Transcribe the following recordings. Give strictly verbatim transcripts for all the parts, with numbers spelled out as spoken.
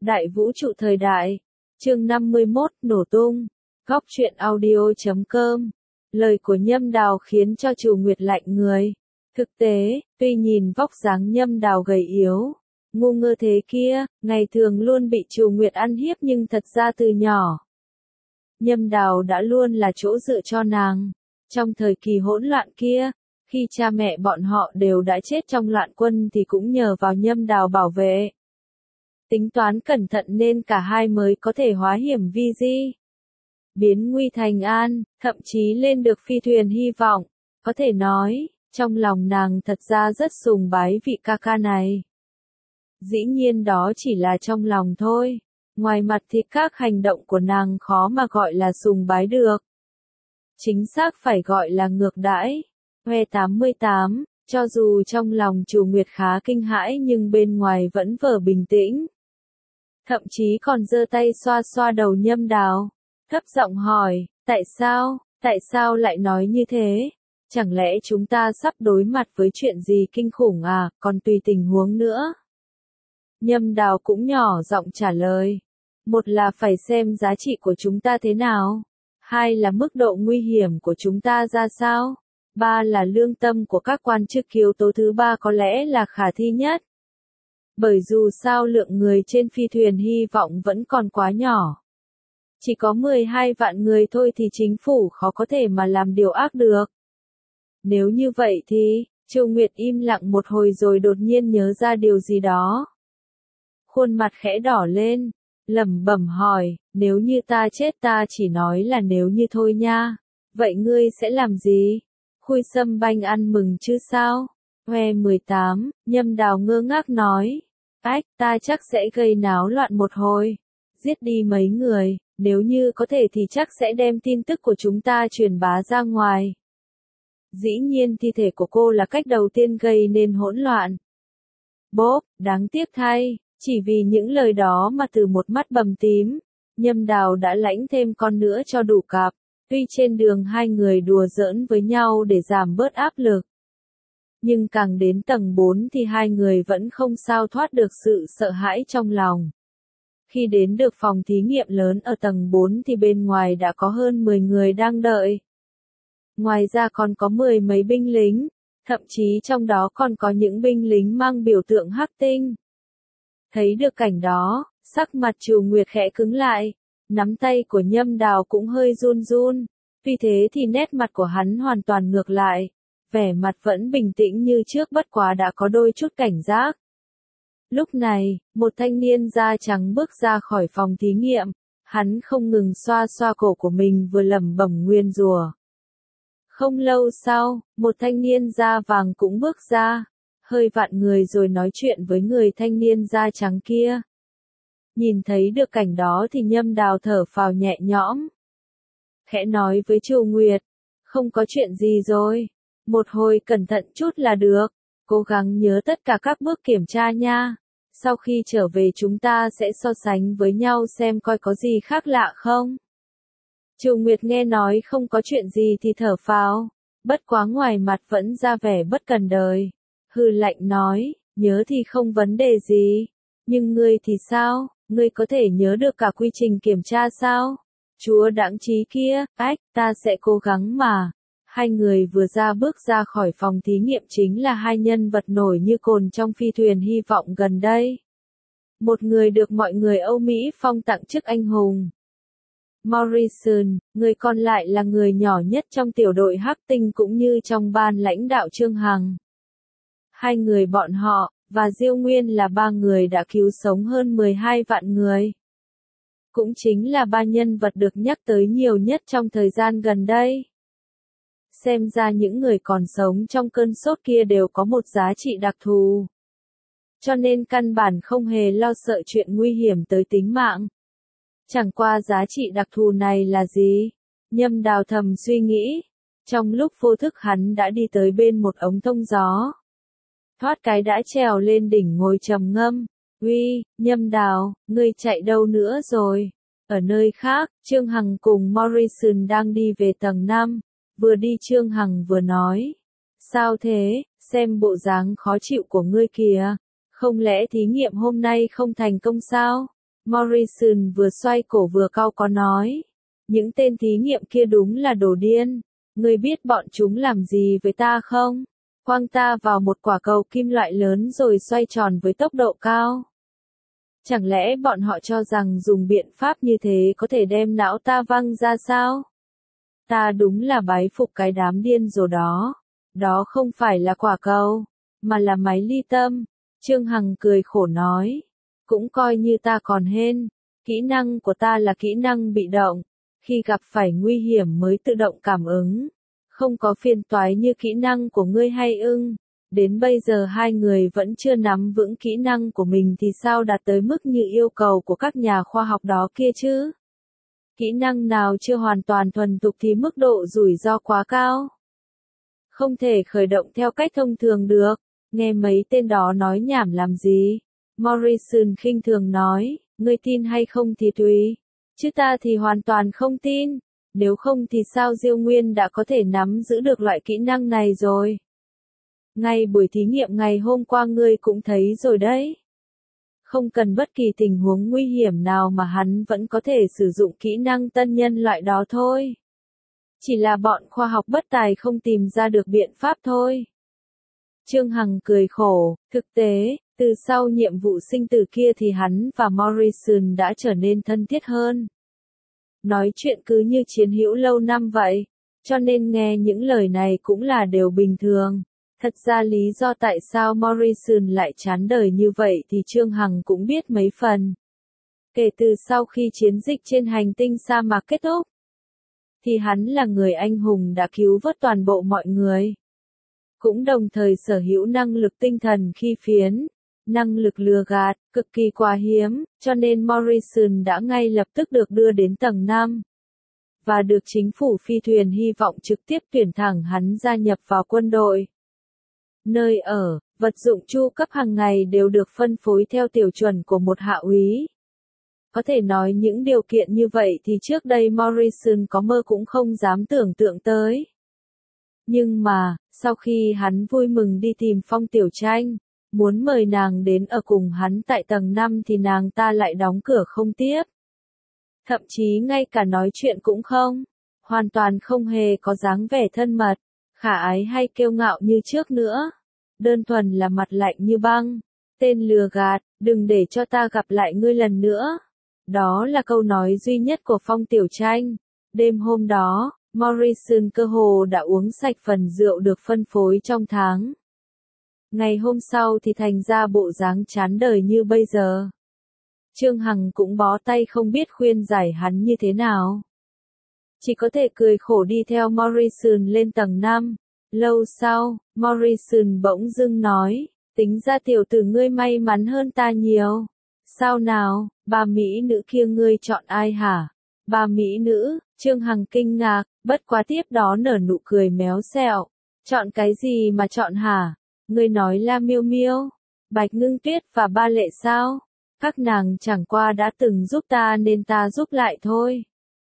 Đại vũ trụ thời đại. Chương năm mươi mốt, nổ tung. Góc truyện audio chấm com. Lời của Nhâm Đào khiến cho Trù Nguyệt lạnh người. Thực tế, tuy nhìn vóc dáng Nhâm Đào gầy yếu, ngu ngơ thế kia, ngày thường luôn bị Trù Nguyệt ăn hiếp, nhưng thật ra từ nhỏ, Nhâm Đào đã luôn là chỗ dựa cho nàng. Trong thời kỳ hỗn loạn kia, khi cha mẹ bọn họ đều đã chết trong loạn quân thì cũng nhờ vào Nhâm Đào bảo vệ. Tính toán cẩn thận nên cả hai mới có thể hóa hiểm vi di, biến nguy thành an, thậm chí lên được phi thuyền hy vọng. Có thể nói, trong lòng nàng thật ra rất sùng bái vị ca ca này. Dĩ nhiên đó chỉ là trong lòng thôi. Ngoài mặt thì các hành động của nàng khó mà gọi là sùng bái được. Chính xác phải gọi là ngược đãi. Hoe tám mươi tám, cho dù trong lòng Trù Nguyệt khá kinh hãi nhưng bên ngoài vẫn vờ bình tĩnh. Thậm chí còn giơ tay xoa xoa đầu Nhâm Đào, thấp giọng hỏi, tại sao, tại sao lại nói như thế? Chẳng lẽ chúng ta sắp đối mặt với chuyện gì kinh khủng à, còn tùy tình huống nữa? Nhâm Đào cũng nhỏ giọng trả lời. Một là phải xem giá trị của chúng ta thế nào. Hai là mức độ nguy hiểm của chúng ta ra sao. Ba là lương tâm của các quan chức. Yếu tố thứ ba có lẽ là khả thi nhất. Bởi dù sao lượng người trên phi thuyền hy vọng vẫn còn quá nhỏ. Chỉ có mười hai vạn người thôi thì chính phủ khó có thể mà làm điều ác được. Nếu như vậy thì, Trù Nguyệt im lặng một hồi rồi đột nhiên nhớ ra điều gì đó. Khuôn mặt khẽ đỏ lên, lẩm bẩm hỏi, nếu như ta chết, ta chỉ nói là nếu như thôi nha. Vậy ngươi sẽ làm gì? Khui Sâm Banh ăn mừng chứ sao? Hoe mười tám, Nhâm Đào ngơ ngác nói. Ách, ta chắc sẽ gây náo loạn một hồi. Giết đi mấy người, nếu như có thể thì chắc sẽ đem tin tức của chúng ta truyền bá ra ngoài. Dĩ nhiên thi thể của cô là cách đầu tiên gây nên hỗn loạn. Bốp, đáng tiếc thay, chỉ vì những lời đó mà từ một mắt bầm tím, Nhâm Đào đã lãnh thêm con nữa cho đủ cặp. Tuy trên đường hai người đùa giỡn với nhau để giảm bớt áp lực, nhưng càng đến tầng bốn thì hai người vẫn không sao thoát được sự sợ hãi trong lòng. Khi đến được phòng thí nghiệm lớn ở tầng bốn thì bên ngoài đã có hơn mười người đang đợi. Ngoài ra còn có mười mấy binh lính, thậm chí trong đó còn có những binh lính mang biểu tượng hắc tinh. Thấy được cảnh đó, sắc mặt Trù Nguyệt khẽ cứng lại, nắm tay của Nhâm Đào cũng hơi run run, tuy thế thì nét mặt của hắn hoàn toàn ngược lại, vẻ mặt vẫn bình tĩnh như trước, bất quá đã có đôi chút cảnh giác. Lúc này, một thanh niên da trắng bước ra khỏi phòng thí nghiệm, hắn không ngừng xoa xoa cổ của mình vừa lẩm bẩm nguyên rủa. Không lâu sau, một thanh niên da vàng cũng bước ra, hơi vặn người rồi nói chuyện với người thanh niên da trắng kia. Nhìn thấy được cảnh đó thì Nhâm Đào thở phào nhẹ nhõm. Khẽ nói với Trù Nguyệt, không có chuyện gì rồi, một hồi cẩn thận chút là được, cố gắng nhớ tất cả các bước kiểm tra nha. Sau khi trở về chúng ta sẽ so sánh với nhau xem coi có gì khác lạ không. Trù Nguyệt nghe nói không có chuyện gì thì thở phào, bất quá ngoài mặt vẫn ra vẻ bất cần đời. Hừ lạnh nói, nhớ thì không vấn đề gì, nhưng ngươi thì sao, ngươi có thể nhớ được cả quy trình kiểm tra sao? Chúa đãng trí kia, ách, ta sẽ cố gắng mà. Hai người vừa ra bước ra khỏi phòng thí nghiệm chính là hai nhân vật nổi như cồn trong phi thuyền hy vọng gần đây. Một người được mọi người Âu Mỹ phong tặng chức anh hùng, Morrison, người còn lại là người nhỏ nhất trong tiểu đội hắc tinh cũng như trong ban lãnh đạo Trương Hằng. Hai người bọn họ, và Diêu Nguyên là ba người đã cứu sống hơn mười hai vạn người. Cũng chính là ba nhân vật được nhắc tới nhiều nhất trong thời gian gần đây. Xem ra những người còn sống trong cơn sốt kia đều có một giá trị đặc thù. Cho nên căn bản không hề lo sợ chuyện nguy hiểm tới tính mạng. Chẳng qua giá trị đặc thù này là gì? Nhâm Đào thầm suy nghĩ. Trong lúc vô thức hắn đã đi tới bên một ống thông gió. Thoát cái đã trèo lên đỉnh ngồi trầm ngâm. Uy, Nhâm Đào, ngươi chạy đâu nữa rồi? Ở nơi khác, Trương Hằng cùng Morrison đang đi về tầng năm. Vừa đi Trương Hằng vừa nói. Sao thế, xem bộ dáng khó chịu của ngươi kìa. Không lẽ thí nghiệm hôm nay không thành công sao? Morrison vừa xoay cổ vừa cau có nói. Những tên thí nghiệm kia đúng là đồ điên. Ngươi biết bọn chúng làm gì với ta không? Quăng ta vào một quả cầu kim loại lớn rồi xoay tròn với tốc độ cao. Chẳng lẽ bọn họ cho rằng dùng biện pháp như thế có thể đem não ta văng ra sao? Ta đúng là bái phục cái đám điên rồ đó. Đó không phải là quả cầu, mà là máy ly tâm. Trương Hằng cười khổ nói. Cũng coi như ta còn hên. Kỹ năng của ta là kỹ năng bị động. Khi gặp phải nguy hiểm mới tự động cảm ứng. Không có phiền toái như kỹ năng của ngươi hay ưng. Đến bây giờ hai người vẫn chưa nắm vững kỹ năng của mình thì sao đạt tới mức như yêu cầu của các nhà khoa học đó kia chứ? Kỹ năng nào chưa hoàn toàn thuần thục thì mức độ rủi ro quá cao. Không thể khởi động theo cách thông thường được. Nghe mấy tên đó nói nhảm làm gì? Morrison khinh thường nói, ngươi tin hay không thì tùy. Chứ ta thì hoàn toàn không tin. Nếu không thì sao Diêu Nguyên đã có thể nắm giữ được loại kỹ năng này rồi? Ngay buổi thí nghiệm ngày hôm qua ngươi cũng thấy rồi đấy. Không cần bất kỳ tình huống nguy hiểm nào mà hắn vẫn có thể sử dụng kỹ năng tân nhân loại đó thôi. Chỉ là bọn khoa học bất tài không tìm ra được biện pháp thôi. Trương Hằng cười khổ, thực tế, từ sau nhiệm vụ sinh tử kia thì hắn và Morrison đã trở nên thân thiết hơn. Nói chuyện cứ như chiến hữu lâu năm vậy, cho nên nghe những lời này cũng là điều bình thường. Thật ra lý do tại sao Morrison lại chán đời như vậy thì Trương Hằng cũng biết mấy phần. Kể từ sau khi chiến dịch trên hành tinh sa mạc kết thúc, thì hắn là người anh hùng đã cứu vớt toàn bộ mọi người. Cũng đồng thời sở hữu năng lực tinh thần khi phiến, năng lực lừa gạt, cực kỳ quá hiếm, cho nên Morrison đã ngay lập tức được đưa đến tầng năm. Và được chính phủ phi thuyền hy vọng trực tiếp tuyển thẳng hắn gia nhập vào quân đội. Nơi ở, vật dụng chu cấp hàng ngày đều được phân phối theo tiêu chuẩn của một hạ úy. Có thể nói những điều kiện như vậy thì trước đây Morrison có mơ cũng không dám tưởng tượng tới. Nhưng mà, sau khi hắn vui mừng đi tìm Phong Tiểu Tranh, muốn mời nàng đến ở cùng hắn tại tầng năm thì nàng ta lại đóng cửa không tiếp. Thậm chí ngay cả nói chuyện cũng không, hoàn toàn không hề có dáng vẻ thân mật, khả ái hay kiêu ngạo như trước nữa. Đơn thuần là mặt lạnh như băng, tên lừa gạt, đừng để cho ta gặp lại ngươi lần nữa. Đó là câu nói duy nhất của Phong Tiểu Tranh. Đêm hôm đó, Morrison cơ hồ đã uống sạch phần rượu được phân phối trong tháng. Ngày hôm sau thì thành ra bộ dáng chán đời như bây giờ. Trương Hằng cũng bó tay không biết khuyên giải hắn như thế nào. Chỉ có thể cười khổ đi theo Morrison lên tầng năm. Lâu sau, Morrison bỗng dưng nói, tính ra tiểu tử ngươi may mắn hơn ta nhiều. Sao nào, ba mỹ nữ kia ngươi chọn ai hả? Ba mỹ nữ, Trương Hằng kinh ngạc, bất quá tiếp đó nở nụ cười méo xẹo. Chọn cái gì mà chọn hả? Ngươi nói là Miêu Miêu, Bạch Ngưng Tuyết và Ba Lệ sao? Các nàng chẳng qua đã từng giúp ta nên ta giúp lại thôi.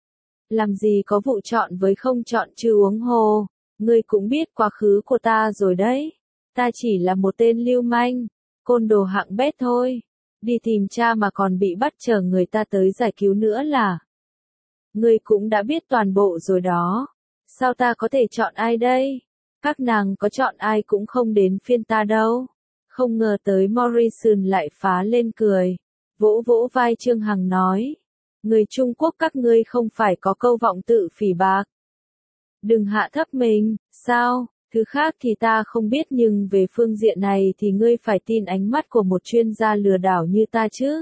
Làm gì có vụ chọn với không chọn chứ uống hồ. Ngươi cũng biết quá khứ của ta rồi đấy. Ta chỉ là một tên lưu manh, côn đồ hạng bét thôi. Đi tìm cha mà còn bị bắt chờ người ta tới giải cứu nữa là. Ngươi cũng đã biết toàn bộ rồi đó. Sao ta có thể chọn ai đây? Các nàng có chọn ai cũng không đến phiên ta đâu. Không ngờ tới Morrison lại phá lên cười. Vỗ vỗ vai Trương Hằng nói. Người Trung Quốc các ngươi không phải có câu vọng tự phỉ bạc. Đừng hạ thấp mình, sao? Thứ khác thì ta không biết nhưng về phương diện này thì ngươi phải tin ánh mắt của một chuyên gia lừa đảo như ta chứ.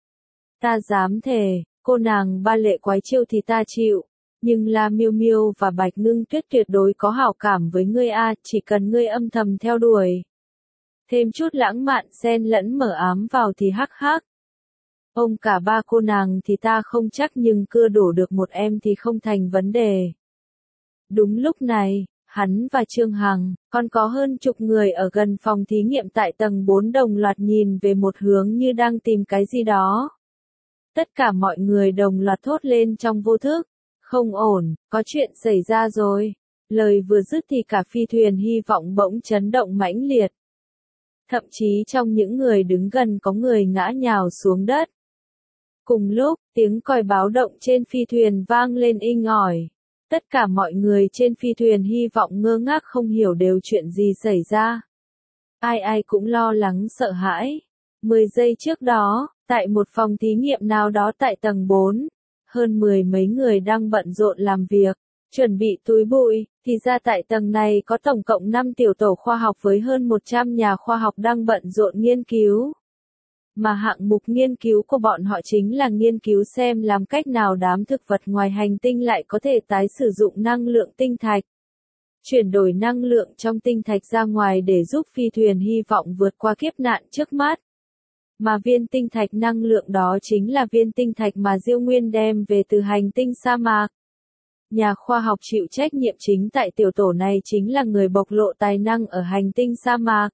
Ta dám thề, cô nàng Ba Lệ quái chiêu thì ta chịu. Nhưng La Miêu Miêu và Bạch Ngưng Tuyết tuyệt đối có hảo cảm với ngươi a, chỉ cần ngươi âm thầm theo đuổi. Thêm chút lãng mạn xen lẫn mở ám vào thì hắc hắc. Ông cả ba cô nàng thì ta không chắc nhưng cưa đổ được một em thì không thành vấn đề. Đúng lúc này, hắn và Trương Hằng, còn có hơn chục người ở gần phòng thí nghiệm tại tầng bốn đồng loạt nhìn về một hướng như đang tìm cái gì đó. Tất cả mọi người đồng loạt thốt lên trong vô thức. Không ổn, có chuyện xảy ra rồi. Lời vừa dứt thì cả phi thuyền hy vọng bỗng chấn động mãnh liệt. Thậm chí trong những người đứng gần có người ngã nhào xuống đất. Cùng lúc, tiếng còi báo động trên phi thuyền vang lên inh ỏi. Tất cả mọi người trên phi thuyền hy vọng ngơ ngác không hiểu đều chuyện gì xảy ra. Ai ai cũng lo lắng sợ hãi. Mười giây trước đó, tại một phòng thí nghiệm nào đó tại tầng bốn, hơn mười mấy người đang bận rộn làm việc, chuẩn bị túi bụi, thì ra tại tầng này có tổng cộng năm tiểu tổ khoa học với hơn một trăm nhà khoa học đang bận rộn nghiên cứu. Mà hạng mục nghiên cứu của bọn họ chính là nghiên cứu xem làm cách nào đám thực vật ngoài hành tinh lại có thể tái sử dụng năng lượng tinh thạch. Chuyển đổi năng lượng trong tinh thạch ra ngoài để giúp phi thuyền hy vọng vượt qua kiếp nạn trước mắt. Mà viên tinh thạch năng lượng đó chính là viên tinh thạch mà Diêu Nguyên đem về từ hành tinh sa mạc. Nhà khoa học chịu trách nhiệm chính tại tiểu tổ này chính là người bộc lộ tài năng ở hành tinh sa mạc.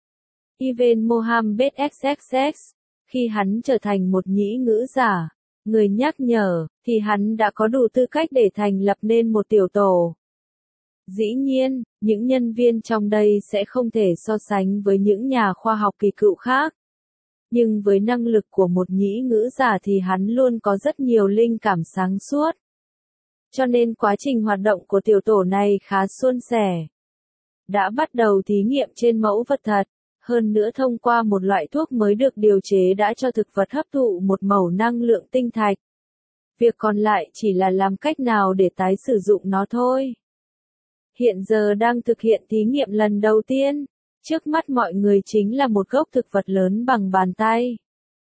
Ivan Mohammed ích ích ích, khi hắn trở thành một nhĩ ngữ giả, người nhắc nhở, thì hắn đã có đủ tư cách để thành lập nên một tiểu tổ. Dĩ nhiên, những nhân viên trong đây sẽ không thể so sánh với những nhà khoa học kỳ cựu khác. Nhưng với năng lực của một nhĩ ngữ giả thì hắn luôn có rất nhiều linh cảm sáng suốt. Cho nên quá trình hoạt động của tiểu tổ này khá suôn sẻ. Đã bắt đầu thí nghiệm trên mẫu vật thật, hơn nữa thông qua một loại thuốc mới được điều chế đã cho thực vật hấp thụ một mẩu năng lượng tinh thạch. Việc còn lại chỉ là làm cách nào để tái sử dụng nó thôi. Hiện giờ đang thực hiện thí nghiệm lần đầu tiên. Trước mắt mọi người chính là một gốc thực vật lớn bằng bàn tay.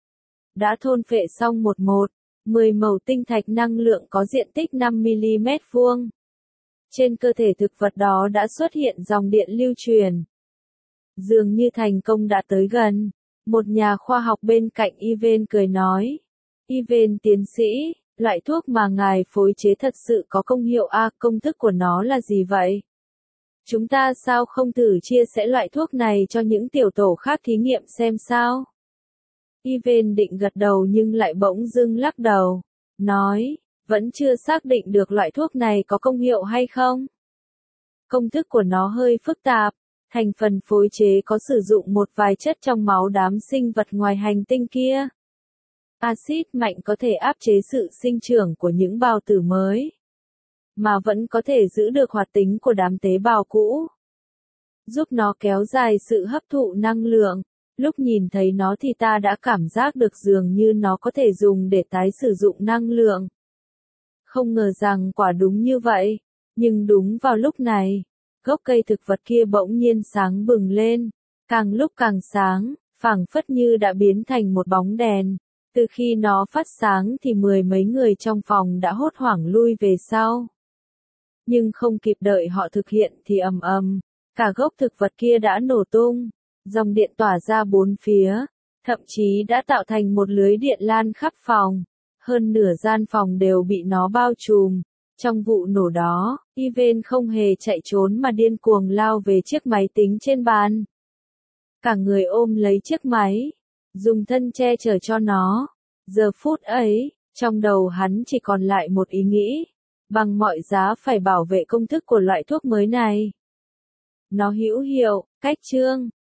Đã thôn phệ xong một một, mười mẩu tinh thạch năng lượng có diện tích năm mi-li-mét vuông. Trên cơ thể thực vật đó đã xuất hiện dòng điện lưu truyền. Dường như thành công đã tới gần. Một nhà khoa học bên cạnh Ivan cười nói. Ivan tiến sĩ, loại thuốc mà ngài phối chế thật sự có công hiệu a, công thức của nó là gì vậy? Chúng ta sao không thử chia sẻ loại thuốc này cho những tiểu tổ khác thí nghiệm xem sao? Ivan định gật đầu nhưng lại bỗng dưng lắc đầu. Nói, vẫn chưa xác định được loại thuốc này có công hiệu hay không? Công thức của nó hơi phức tạp. Thành phần phối chế có sử dụng một vài chất trong máu đám sinh vật ngoài hành tinh kia. Axit mạnh có thể áp chế sự sinh trưởng của những bào tử mới, mà vẫn có thể giữ được hoạt tính của đám tế bào cũ. Giúp nó kéo dài sự hấp thụ năng lượng. Lúc nhìn thấy nó thì ta đã cảm giác được dường như nó có thể dùng để tái sử dụng năng lượng. Không ngờ rằng quả đúng như vậy. Nhưng đúng vào lúc này, gốc cây thực vật kia bỗng nhiên sáng bừng lên. Càng lúc càng sáng, phảng phất như đã biến thành một bóng đèn. Từ khi nó phát sáng thì mười mấy người trong phòng đã hốt hoảng lui về sau. Nhưng không kịp đợi họ thực hiện thì ầm ầm, cả gốc thực vật kia đã nổ tung, dòng điện tỏa ra bốn phía, thậm chí đã tạo thành một lưới điện lan khắp phòng, hơn nửa gian phòng đều bị nó bao trùm. Trong vụ nổ đó, Ivan không hề chạy trốn mà điên cuồng lao về chiếc máy tính trên bàn. Cả người ôm lấy chiếc máy, dùng thân che chở cho nó. Giờ phút ấy, trong đầu hắn chỉ còn lại một ý nghĩ. Bằng mọi giá phải bảo vệ công thức của loại thuốc mới này. Nó hữu hiệu, cách chương.